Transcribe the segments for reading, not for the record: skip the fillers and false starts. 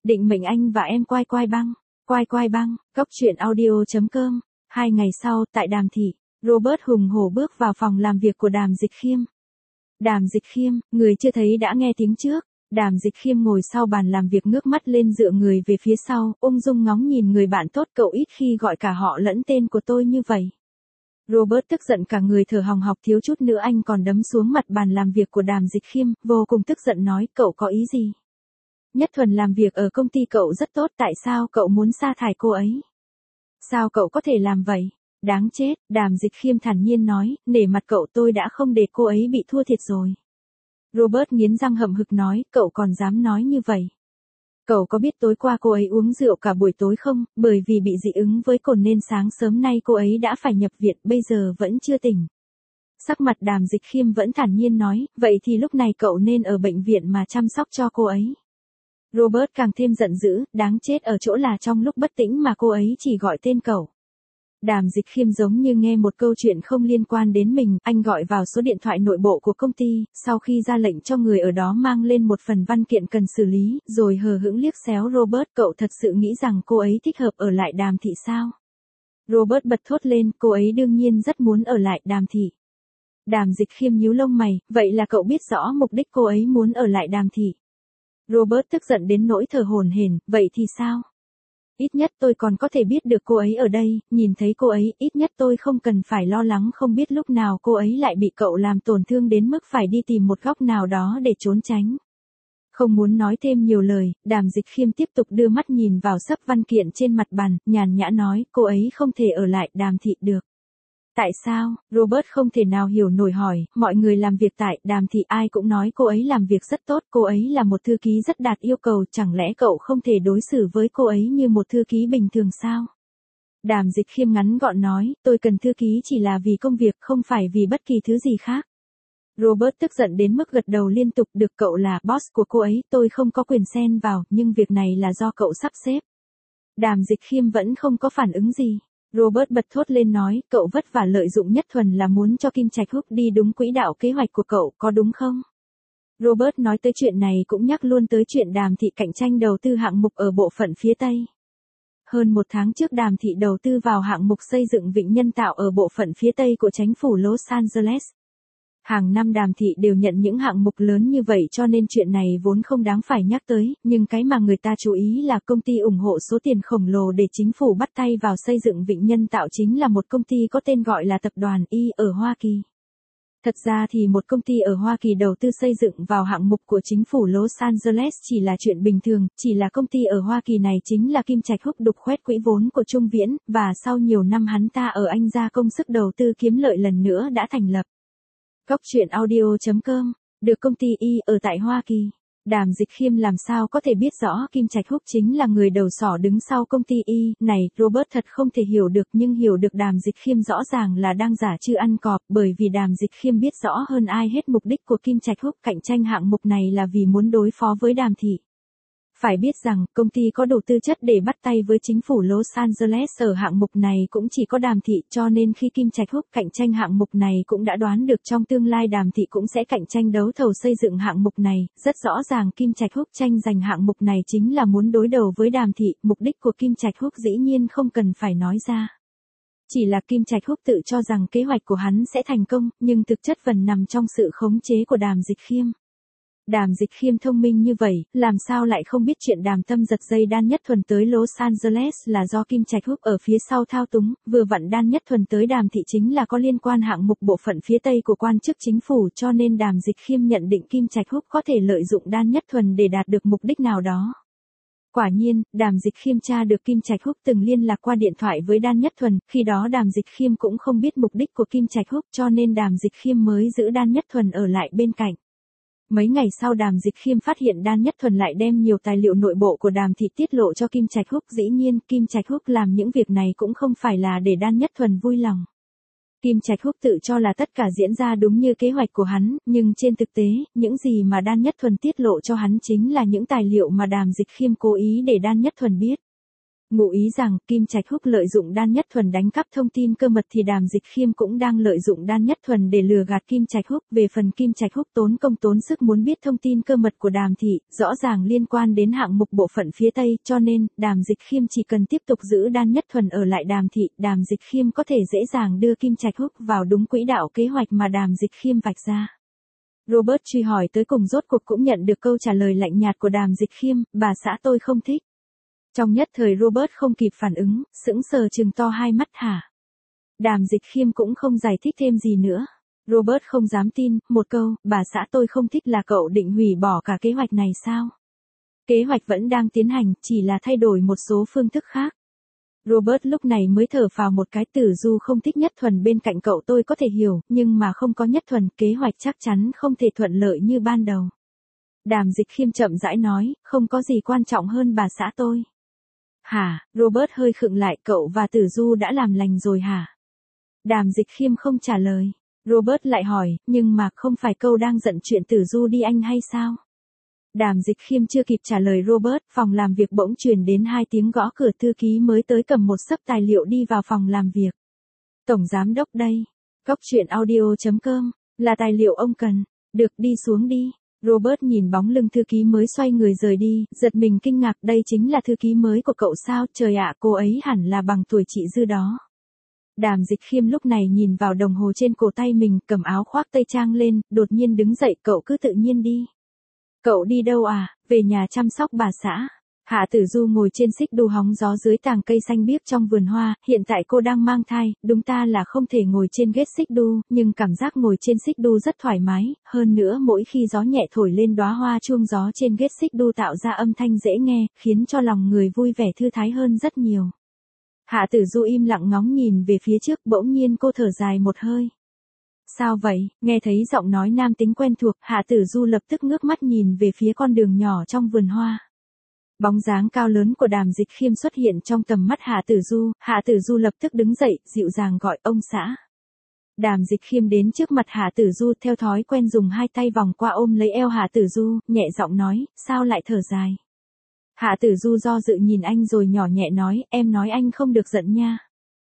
định mệnh anh và em quai quai băng. Quai quai băng, Cốc truyện audio.com. 2 ngày sau, tại Đàm Thị, Robert hùng hổ bước vào phòng làm việc của Đàm Dịch Khiêm. Đàm Dịch Khiêm, người chưa thấy đã nghe tiếng trước. Đàm Dịch Khiêm ngồi sau bàn làm việc ngước mắt lên dựa người về phía sau, ung dung ngóng nhìn người bạn tốt cậu ít khi gọi cả họ lẫn tên của tôi như vậy. Robert tức giận cả người thở hồng hộc thiếu chút nữa anh còn đấm xuống mặt bàn làm việc của Đàm Dịch Khiêm, vô cùng tức giận nói cậu có ý gì? Nhất Thuần làm việc ở công ty cậu rất tốt tại sao cậu muốn sa thải cô ấy? Sao cậu có thể làm vậy? Đáng chết, Đàm Dịch Khiêm thản nhiên nói, nể mặt cậu tôi đã không để cô ấy bị thua thiệt rồi. Robert nghiến răng hậm hực nói, cậu còn dám nói như vậy. Cậu có biết tối qua cô ấy uống rượu cả buổi tối không, bởi vì bị dị ứng với cồn nên sáng sớm nay cô ấy đã phải nhập viện, bây giờ vẫn chưa tỉnh. Sắc mặt Đàm Dịch Khiêm vẫn thản nhiên nói, vậy thì lúc này cậu nên ở bệnh viện mà chăm sóc cho cô ấy. Robert càng thêm giận dữ, đáng chết ở chỗ là trong lúc bất tĩnh mà cô ấy chỉ gọi tên cậu. Đàm Dịch Khiêm giống như nghe một câu chuyện không liên quan đến mình, anh gọi vào số điện thoại nội bộ của công ty, sau khi ra lệnh cho người ở đó mang lên một phần văn kiện cần xử lý, rồi hờ hững liếc xéo Robert, cậu thật sự nghĩ rằng cô ấy thích hợp ở lại Đàm Thị sao? Robert bật thốt lên, cô ấy đương nhiên rất muốn ở lại Đàm Thị. Đàm Dịch Khiêm nhíu lông mày, vậy là cậu biết rõ mục đích cô ấy muốn ở lại Đàm Thị. Robert tức giận đến nỗi thở hổn hển, vậy thì sao? Ít nhất tôi còn có thể biết được cô ấy ở đây, nhìn thấy cô ấy, ít nhất tôi không cần phải lo lắng không biết lúc nào cô ấy lại bị cậu làm tổn thương đến mức phải đi tìm một góc nào đó để trốn tránh. Không muốn nói thêm nhiều lời, Đàm Dịch Khiêm tiếp tục đưa mắt nhìn vào xấp văn kiện trên mặt bàn, nhàn nhã nói, cô ấy không thể ở lại Đàm Thị được. Tại sao? Robert không thể nào hiểu nổi hỏi, mọi người làm việc tại Đàm Thị ai cũng nói cô ấy làm việc rất tốt, cô ấy là một thư ký rất đạt yêu cầu, chẳng lẽ cậu không thể đối xử với cô ấy như một thư ký bình thường sao? Đàm Dịch Khiêm ngắn gọn nói, tôi cần thư ký chỉ là vì công việc, không phải vì bất kỳ thứ gì khác. Robert tức giận đến mức gật đầu liên tục, được cậu là boss của cô ấy, tôi không có quyền xen vào, nhưng việc này là do cậu sắp xếp. Đàm Dịch Khiêm vẫn không có phản ứng gì. Robert bật thốt lên nói, cậu vất vả lợi dụng Nhất Thuần là muốn cho Kim Trạch Húc đi đúng quỹ đạo kế hoạch của cậu, có đúng không? Robert nói tới chuyện này cũng nhắc luôn tới chuyện Đàm Thị cạnh tranh đầu tư hạng mục ở bộ phận phía Tây. Hơn một tháng trước Đàm Thị đầu tư vào hạng mục xây dựng vịnh nhân tạo ở bộ phận phía Tây của chính phủ Los Angeles. Hàng năm Đàm Thị đều nhận những hạng mục lớn như vậy cho nên chuyện này vốn không đáng phải nhắc tới, nhưng cái mà người ta chú ý là công ty ủng hộ số tiền khổng lồ để chính phủ bắt tay vào xây dựng vịnh nhân tạo chính là một công ty có tên gọi là Tập đoàn Y ở Hoa Kỳ. Thật ra thì một công ty ở Hoa Kỳ đầu tư xây dựng vào hạng mục của chính phủ Los Angeles chỉ là chuyện bình thường, chỉ là công ty ở Hoa Kỳ này chính là Kim Trạch Húc đục khoét quỹ vốn của Trung Viễn, và sau nhiều năm hắn ta ở Anh ra công sức đầu tư kiếm lợi lần nữa đã thành lập. Cốc truyện audio.com, được công ty Y ở tại Hoa Kỳ. Đàm Dịch Khiêm làm sao có thể biết rõ Kim Trạch Húc chính là người đầu sỏ đứng sau công ty Y này, Robert thật không thể hiểu được, nhưng hiểu được Đàm Dịch Khiêm rõ ràng là đang giả chư ăn cọp, bởi vì Đàm Dịch Khiêm biết rõ hơn ai hết mục đích của Kim Trạch Húc cạnh tranh hạng mục này là vì muốn đối phó với Đàm Thị. Phải biết rằng, công ty có đủ tư chất để bắt tay với chính phủ Los Angeles ở hạng mục này cũng chỉ có Đàm Thị, cho nên khi Kim Trạch Húc cạnh tranh hạng mục này cũng đã đoán được trong tương lai Đàm Thị cũng sẽ cạnh tranh đấu thầu xây dựng hạng mục này, rất rõ ràng Kim Trạch Húc tranh giành hạng mục này chính là muốn đối đầu với Đàm Thị, mục đích của Kim Trạch Húc dĩ nhiên không cần phải nói ra. Chỉ là Kim Trạch Húc tự cho rằng kế hoạch của hắn sẽ thành công, nhưng thực chất vẫn nằm trong sự khống chế của Đàm Dịch Khiêm. Đàm Dịch Khiêm thông minh như vậy, làm sao lại không biết chuyện Đàm Tâm giật dây Đan Nhất Thuần tới Los Angeles là do Kim Trạch Húc ở phía sau thao túng, vừa vặn Đan Nhất Thuần tới Đàm Thị chính là có liên quan hạng mục bộ phận phía Tây của quan chức chính phủ, cho nên Đàm Dịch Khiêm nhận định Kim Trạch Húc có thể lợi dụng Đan Nhất Thuần để đạt được mục đích nào đó. Quả nhiên, Đàm Dịch Khiêm tra được Kim Trạch Húc từng liên lạc qua điện thoại với Đan Nhất Thuần, khi đó Đàm Dịch Khiêm cũng không biết mục đích của Kim Trạch Húc cho nên Đàm Dịch Khiêm mới giữ Đan Nhất Thuần ở lại bên cạnh. Mấy ngày sau Đàm Dịch Khiêm phát hiện Đan Nhất Thuần lại đem nhiều tài liệu nội bộ của Đàm Thị tiết lộ cho Kim Trạch Húc, dĩ nhiên Kim Trạch Húc làm những việc này cũng không phải là để Đan Nhất Thuần vui lòng. Kim Trạch Húc tự cho là tất cả diễn ra đúng như kế hoạch của hắn, nhưng trên thực tế, những gì mà Đan Nhất Thuần tiết lộ cho hắn chính là những tài liệu mà Đàm Dịch Khiêm cố ý để Đan Nhất Thuần biết. Ngụ ý rằng, Kim Trạch Húc lợi dụng Đan Nhất Thuần đánh cắp thông tin cơ mật thì Đàm Dịch Khiêm cũng đang lợi dụng Đan Nhất Thuần để lừa gạt Kim Trạch Húc. Về phần Kim Trạch Húc tốn công tốn sức muốn biết thông tin cơ mật của Đàm thị, rõ ràng liên quan đến hạng mục bộ phận phía Tây, cho nên, Đàm Dịch Khiêm chỉ cần tiếp tục giữ Đan Nhất Thuần ở lại Đàm thị, Đàm Dịch Khiêm có thể dễ dàng đưa Kim Trạch Húc vào đúng quỹ đạo kế hoạch mà Đàm Dịch Khiêm vạch ra. Robert truy hỏi tới cùng rốt cuộc cũng nhận được câu trả lời lạnh nhạt của Đàm Dịch Khiêm, bà xã tôi không thích. Trong nhất thời Robert không kịp phản ứng, sững sờ trừng to hai mắt hả? Đàm Dịch Khiêm cũng không giải thích thêm gì nữa. Robert không dám tin, một câu, bà xã tôi không thích là cậu định hủy bỏ cả kế hoạch này sao? Kế hoạch vẫn đang tiến hành, chỉ là thay đổi một số phương thức khác. Robert lúc này mới thở phào một cái. Tử Du không thích Nhất Thuần bên cạnh cậu tôi có thể hiểu, nhưng mà không có Nhất Thuần, kế hoạch chắc chắn không thể thuận lợi như ban đầu. Đàm Dịch Khiêm chậm rãi nói, không có gì quan trọng hơn bà xã tôi. Hả? Robert hơi khựng lại, cậu và Tử Du đã làm lành rồi hả? Đàm Dịch Khiêm không trả lời. Robert lại hỏi, nhưng mà không phải cậu đang giận chuyện Tử Du đi anh hay sao? Đàm Dịch Khiêm chưa kịp trả lời Robert, phòng làm việc bỗng truyền đến 2 tiếng gõ cửa. Thư ký mới tới cầm một xấp tài liệu đi vào phòng làm việc. Tổng giám đốc đây. Coctruyện.audio.com, là tài liệu ông cần. Được, đi xuống đi. Robert nhìn bóng lưng thư ký mới xoay người rời đi, giật mình kinh ngạc, đây chính là thư ký mới của cậu sao? Trời ạ, cô ấy hẳn là bằng tuổi chị Dư đó. Đàm Dịch Khiêm lúc này nhìn vào đồng hồ trên cổ tay mình, cầm áo khoác tây trang lên, đột nhiên đứng dậy, cậu cứ tự nhiên đi. Cậu đi đâu à? Về nhà chăm sóc bà xã. Hạ Tử Du ngồi trên xích đu hóng gió dưới tàng cây xanh biếc trong vườn hoa, hiện tại cô đang mang thai, đúng ta là không thể ngồi trên ghế xích đu, nhưng cảm giác ngồi trên xích đu rất thoải mái, hơn nữa mỗi khi gió nhẹ thổi lên đóa hoa chuông gió trên ghế xích đu tạo ra âm thanh dễ nghe, khiến cho lòng người vui vẻ thư thái hơn rất nhiều. Hạ Tử Du im lặng ngóng nhìn về phía trước, bỗng nhiên cô thở dài một hơi. Sao vậy? Nghe thấy giọng nói nam tính quen thuộc, Hạ Tử Du lập tức ngước mắt nhìn về phía con đường nhỏ trong vườn hoa. Bóng dáng cao lớn của Đàm Dịch Khiêm xuất hiện trong tầm mắt Hạ Tử Du lập tức đứng dậy, dịu dàng gọi ông xã. Đàm Dịch Khiêm đến trước mặt Hạ Tử Du, theo thói quen dùng 2 tay vòng qua ôm lấy eo Hạ Tử Du, nhẹ giọng nói, sao lại thở dài? Hạ Tử Du do dự nhìn anh rồi nhỏ nhẹ nói, em nói anh không được giận nha.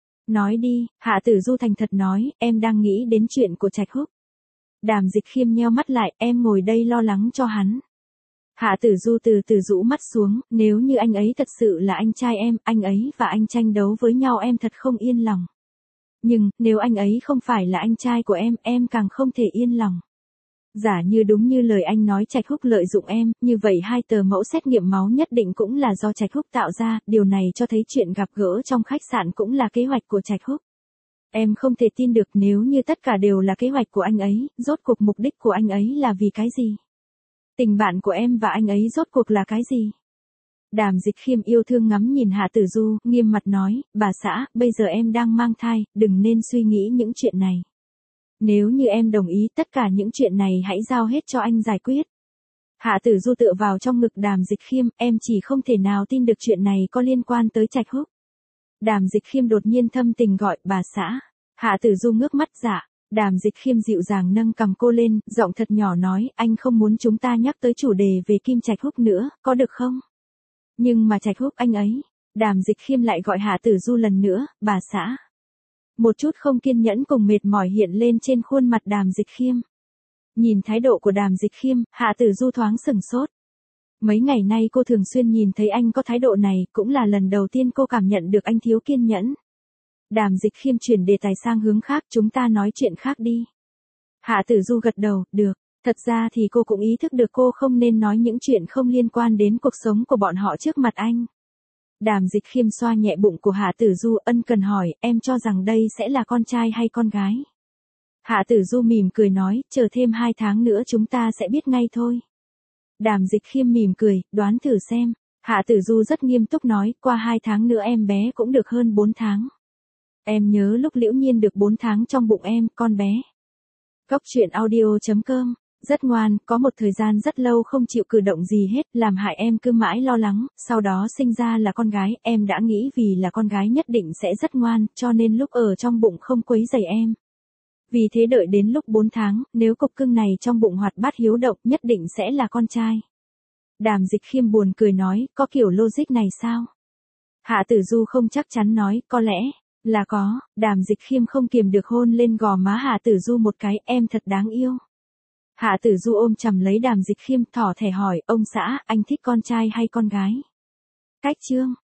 Nói đi, Hạ Tử Du thành thật nói, em đang nghĩ đến chuyện của Trạch Húc. Đàm Dịch Khiêm nheo mắt lại, em ngồi đây lo lắng cho hắn. Hạ Tử Du từ từ rũ mắt xuống, nếu như anh ấy thật sự là anh trai em, anh ấy và anh tranh đấu với nhau em thật không yên lòng. Nhưng, nếu anh ấy không phải là anh trai của em càng không thể yên lòng. Giả như đúng như lời anh nói Trạch Húc lợi dụng em, như vậy 2 tờ mẫu xét nghiệm máu nhất định cũng là do Trạch Húc tạo ra, điều này cho thấy chuyện gặp gỡ trong khách sạn cũng là kế hoạch của Trạch Húc. Em không thể tin được nếu như tất cả đều là kế hoạch của anh ấy, rốt cuộc mục đích của anh ấy là vì cái gì? Tình bạn của em và anh ấy rốt cuộc là cái gì? Đàm Dịch Khiêm yêu thương ngắm nhìn Hạ Tử Du, nghiêm mặt nói, bà xã, bây giờ em đang mang thai, đừng nên suy nghĩ những chuyện này. Nếu như em đồng ý tất cả những chuyện này hãy giao hết cho anh giải quyết. Hạ Tử Du tựa vào trong ngực Đàm Dịch Khiêm, em chỉ không thể nào tin được chuyện này có liên quan tới Trạch Húc. Đàm Dịch Khiêm đột nhiên thâm tình gọi, bà xã. Hạ Tử Du ngước mắt dạ. Đàm Dịch Khiêm dịu dàng nâng cằm cô lên, giọng thật nhỏ nói, anh không muốn chúng ta nhắc tới chủ đề về Kim Trạch Húc nữa, có được không? Nhưng mà Trạch Húc anh ấy. Đàm Dịch Khiêm lại gọi Hạ Tử Du lần nữa, bà xã. Một chút không kiên nhẫn cùng mệt mỏi hiện lên trên khuôn mặt Đàm Dịch Khiêm. Nhìn thái độ của Đàm Dịch Khiêm, Hạ Tử Du thoáng sửng sốt. Mấy ngày nay cô thường xuyên nhìn thấy anh có thái độ này, cũng là lần đầu tiên cô cảm nhận được anh thiếu kiên nhẫn. Đàm Dịch Khiêm chuyển đề tài sang hướng khác, chúng ta nói chuyện khác đi. Hạ Tử Du gật đầu, được. Thật ra thì cô cũng ý thức được cô không nên nói những chuyện không liên quan đến cuộc sống của bọn họ trước mặt anh. Đàm Dịch Khiêm xoa nhẹ bụng của Hạ Tử Du, ân cần hỏi, em cho rằng đây sẽ là con trai hay con gái? Hạ Tử Du mỉm cười nói, chờ thêm 2 tháng nữa chúng ta sẽ biết ngay thôi. Đàm Dịch Khiêm mỉm cười, đoán thử xem. Hạ Tử Du rất nghiêm túc nói, qua 2 tháng nữa em bé cũng được hơn 4 tháng. Em nhớ lúc Liễu Nhiên được 4 tháng trong bụng em, con bé. Coctruyện.audio.com, rất ngoan, có một thời gian rất lâu không chịu cử động gì hết, làm hại em cứ mãi lo lắng, sau đó sinh ra là con gái, em đã nghĩ vì là con gái nhất định sẽ rất ngoan, cho nên lúc ở trong bụng không quấy rầy em. Vì thế đợi đến lúc 4 tháng, nếu cục cưng này trong bụng hoạt bát hiếu động nhất định sẽ là con trai. Đàm Dịch Khiêm buồn cười nói, có kiểu logic này sao? Hạ Tử Du không chắc chắn nói, có lẽ là có. Đàm Dịch Khiêm không kiềm được hôn lên gò má Hạ Tử Du một cái, em thật đáng yêu. Hạ Tử Du ôm chầm lấy Đàm Dịch Khiêm, thỏ thẻ hỏi, ông xã, anh thích con trai hay con gái? Cách chương